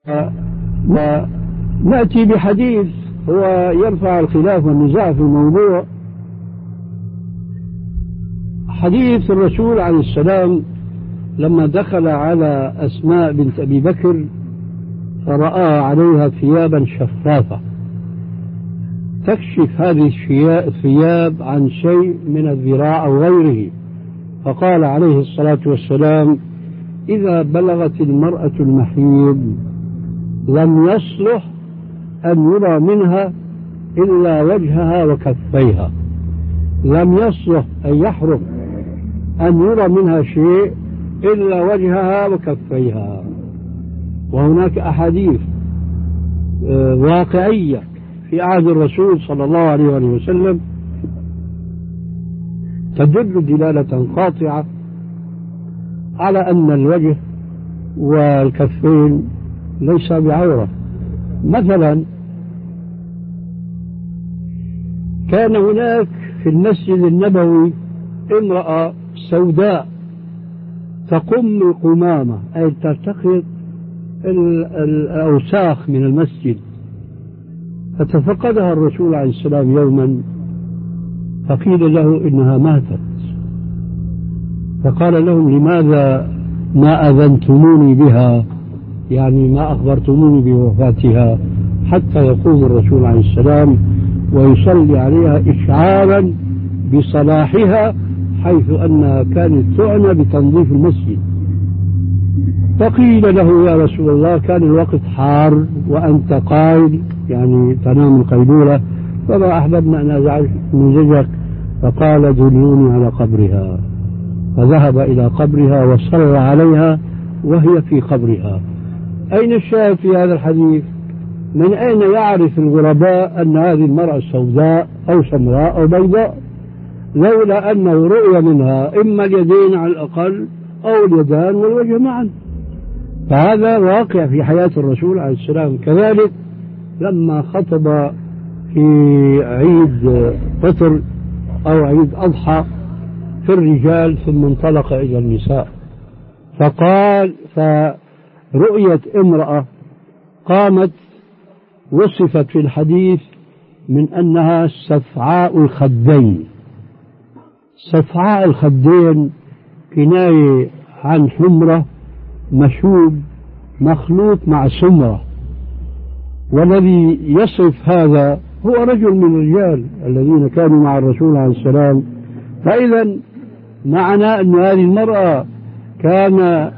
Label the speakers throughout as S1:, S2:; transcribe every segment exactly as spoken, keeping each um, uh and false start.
S1: ونأتي بحديث هو يرفع الخلاف والنزاع في الموضوع. حديث الرسول عليه السلام لما دخل على أسماء بنت أبي بكر فرأى عليها ثيابا شفافة تكشف هذه الثياب عن شيء من الذراع أو غيره، فقال عليه الصلاة والسلام: إذا بلغت المرأة المحيض لم يصلح أن يرى منها إلا وجهها وكفيها، لم يصلح أن يحرم أن يرى منها شيء إلا وجهها وكفيها. وهناك أحاديث واقعية في عهد الرسول صلى الله عليه وسلم تدل دلالة قاطعة على أن الوجه والكفين ليس بعورة. مثلا كان هناك في المسجد النبوي امرأة سوداء تقم القمامة، أي تلتقط الأوساخ من المسجد، فتفقدها الرسول عليه السلام يوما فقيل له إنها ماتت، فقال لهم: لماذا ما أذنتموني بها، يعني ما أخبرتموني بوفاتها، حتى يقوم الرسول عليه السلام ويصلي عليها إشعارا بصلاحها، حيث أنها كانت تعنى بتنظيف المسجد. فقيل له: يا رسول الله، كان الوقت حار وأنت قائل يعني تنام القيلولة، فما أحببنا أن نزعجك. فقال: دلوني على قبرها. فذهب إلى قبرها وصلى عليها وهي في قبرها. أين الشاهد في هذا الحديث؟ من أين يعرف الغرباء أن هذه المرأة سوداء أو سمراء أو بيضاء، لولا أنه رؤي منها إما اليدين على الأقل أو اليدان والوجه معا؟ فهذا واقع في حياة الرسول عليه السلام. كذلك لما خطب في عيد فطر أو عيد أضحى في الرجال ثم انطلق إلى النساء، فقال: فرؤية امرأة قامت وصفت في الحديث من أنها سفعاء الخدين. سفعاء الخدين كناية عن حمرة مشوب مخلوط مع سمرة، والذي يصف هذا هو رجل من الرجال الذين كانوا مع الرسول عليه السلام. فإذا معنى أن هذه المرأة كان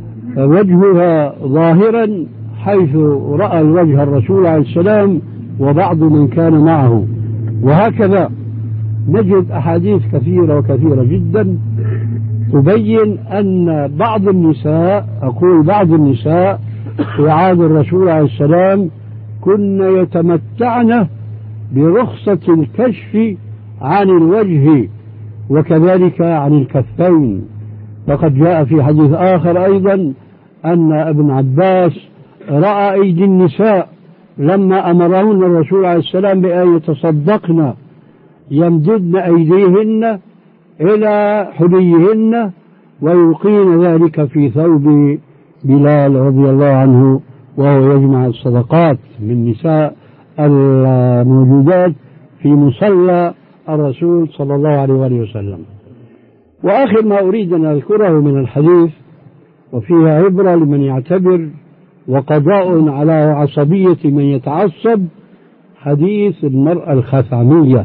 S1: وجهها ظاهرا حيث رأى الوجه الرسول عليه السلام وبعض من كان معه. وهكذا نجد أحاديث كثيرة وكثيرة جدا تبين أن بعض النساء، أقول بعض النساء في عهد الرسول عليه السلام، كن يتمتعن برخصة الكشف عن الوجه وكذلك عن الكفين. وقد جاء في حديث آخر أيضا أن ابن عباس رأى أيدي النساء لما أمرهن الرسول عليه السلام بأن يتصدقن يمددن أيديهن إلى حليهن ويلقين ذلك في ثوب بلال رضي الله عنه وهو يجمع الصدقات من نساء الموجودات في مصلى الرسول صلى الله عليه وآله وسلم. وآخر ما أريد أن أذكره من الحديث وفيها عبرة لمن يعتبر وقضاء على عصبية من يتعصب، حديث المرأة الخثعمية،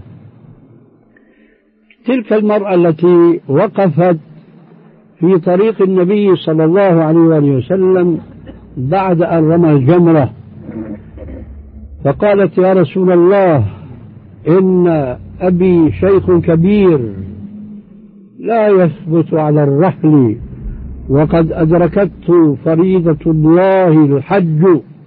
S1: تلك المرأة التي وقفت في طريق النبي صلى الله عليه وآله وسلم بعد أن رمى الجمرة، فقالت: يا رسول الله، إن أبي شيخ كبير لا يثبت على الرحل وقد أدركته فريضة الله الحج،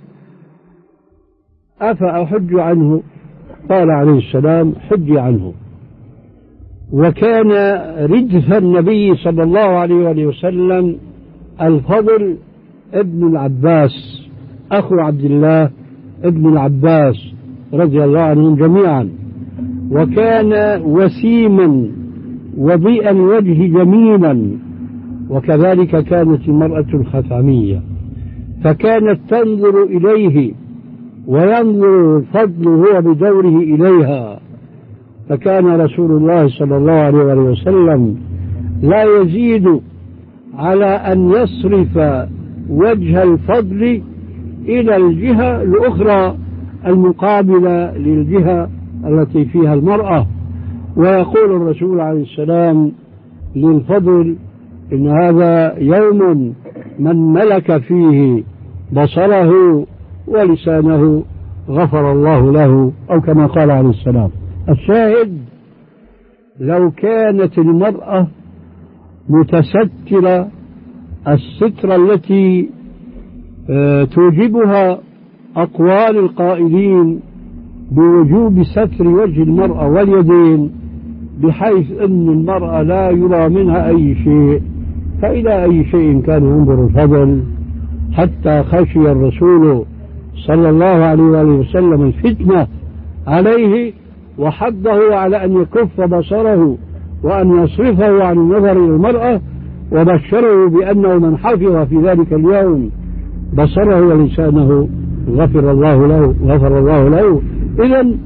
S1: أفأحج عنه؟ قال عليه السلام: حج عنه. وكان ردف النبي صلى الله عليه وآله وسلم الفضل ابن العباس أخو عبد الله ابن العباس رضي الله عنهم جميعا، وكان وسيما وضيء الوجه جميلا، وكذلك كانت المرأة الخثعمية. فكانت تنظر إليه وينظر الفضل هو بدوره إليها. فكان رسول الله صلى الله عليه وسلم لا يزيد على أن يصرف وجه الفضل إلى الجهة الأخرى المقابلة للجهة التي فيها المرأة، ويقول الرسول عليه السلام للفضل إن هذا يوم من ملك فيه بصره ولسانه غفر الله له، أو كما قال عليه السلام. الشاهد لو كانت المرأة متسترة السترة التي توجبها أقوال القائلين بوجوب ستر وجه المرأة واليدين، بحيث أن المرأة لا يرى منها أي شيء، فإلى أي شيء كان ينظر الفضل؟ حتى خشي الرسول صلى الله عليه وآله وسلم الفتنة عليه، وحضه على أن يكف بصره وأن يصرفه عن النظر إلى المرأة، وبشره بأنه من حفظ في ذلك اليوم بصره ولسانه غفر الله له غفر الله له. إذن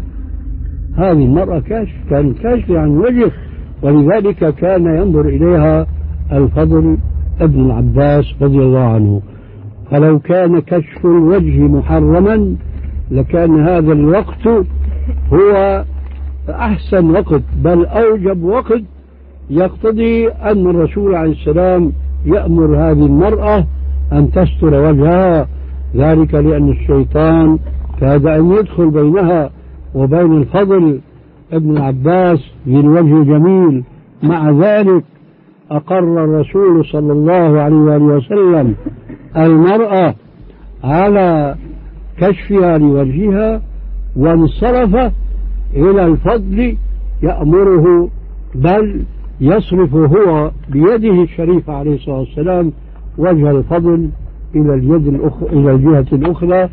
S1: هذه المرأة كاشف كانت كاشفة عن وجه، ولذلك كان ينظر إليها الفضل ابن العباس رضي الله عنه. فلو كان كشف الوجه محرما لكان هذا الوقت هو أحسن وقت، بل أوجب وقت يقتضي أن الرسول عليه السلام يأمر هذه المرأة أن تستر وجهها، ذلك لأن الشيطان كاد أن يدخل بينها وبين الفضل ابن العباس ذي الوجه جميل. مع ذلك أقر الرسول صلى الله عليه وآله وسلم المرأة على كشفها لوجهها، وانصرف إلى الفضل يأمره، بل يصرف هو بيده الشريفة عليه الصلاة والسلام وجه الفضل إلى اليد الأخرى إلى الجهة الأخرى.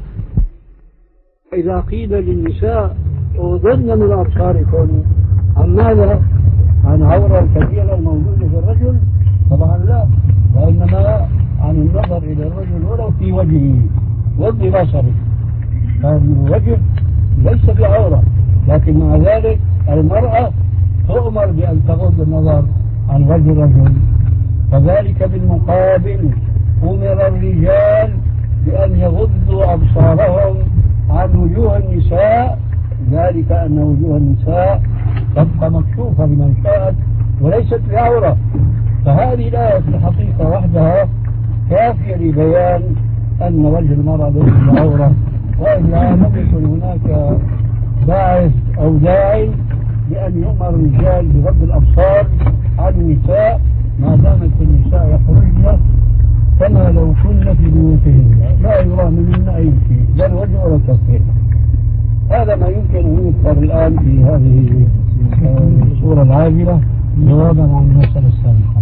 S1: إذا قيل للنساء أغضضن من أبصاركن، عن ماذا؟ عن عورة الكبيرة الموجودة في الرجل؟ طبعا لا، وإنما عن النظر إلى الرجل ولو في وجهه وض بصره، فالوجه ليس بعورة، لكن مع ذلك المرأة تؤمر بأن تغض النظر عن وجه الرجل. فذلك بالمقابل أمر الرجال بأن يغضوا أبصارهم عن وجوه النساء، ذلك أن وجوه النساء تبقى مكشوفة لمن شاءت وليست بعورة. فهذه الآية في الحقيقة وحدها كافية لبيان أن وجه المرأة ليس بعورة، وإلا لم يكن هناك باعث أو داعي بأن يؤمر الرجال بغض الأبصار عن النساء ما دامت النساء يخرجن كما لو كن في بيوتهن لا يرى منهن أي شيء، لا الوجه ولا الكفين. هذا ما يمكن أن يذكر الآن في هذه الصورة العاجلة جوابا عن المسألة السابقة.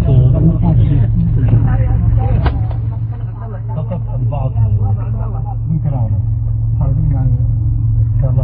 S1: فقط البعض ممكن أعرف حاولين يعني إن شاء الله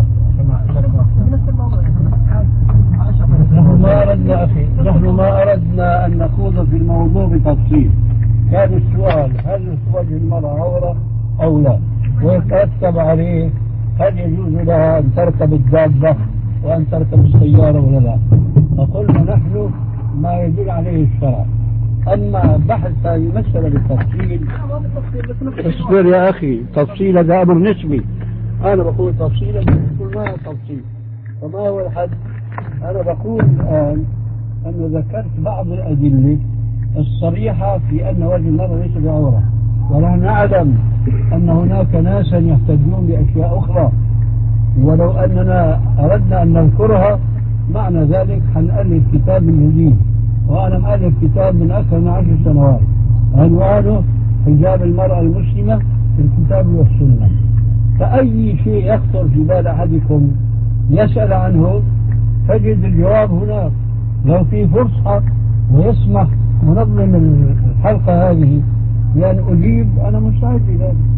S1: نحن ما أردنا أخي نحن ما أردنا أن نخوض في الموضوع بتفصيل. كان السؤال هل وجه المرأة عورة أو لا، ويترتب عليه هل يجوز لها أن تركب الدابة وأن تركب السيارة ولا لا. فقلنا نحن ما يدل عليه الشرع. أما بحث هذه المسألة بالتفصيل اصبر يا أخي، تفصيل هذا أمر نسبي. أنا بقول تفصيلا بقول ما هو تفصيل، فما هو الحد؟ أنا بقول الآن أن ذكرت بعض الأدلة الصريحة في أن وجه المرأة ليس بعورة، ونحن نعلم أن هناك ناسا يحتجون بأشياء أخرى، ولو أننا أردنا أن نذكرها معنى ذلك حنألف كتاب جديد. وأنا مؤلف كتاب من أكثر من عشر سنوات عنوانه حجاب المرأة المسلمة في الكتاب والسنة. فأي شيء يخطر في بال أحدكم يسأل عنه تجد الجواب هناك. لو في فرصة ويسمح منظم الحلقة هذه بأن أجيب أنا مستعد لذلك.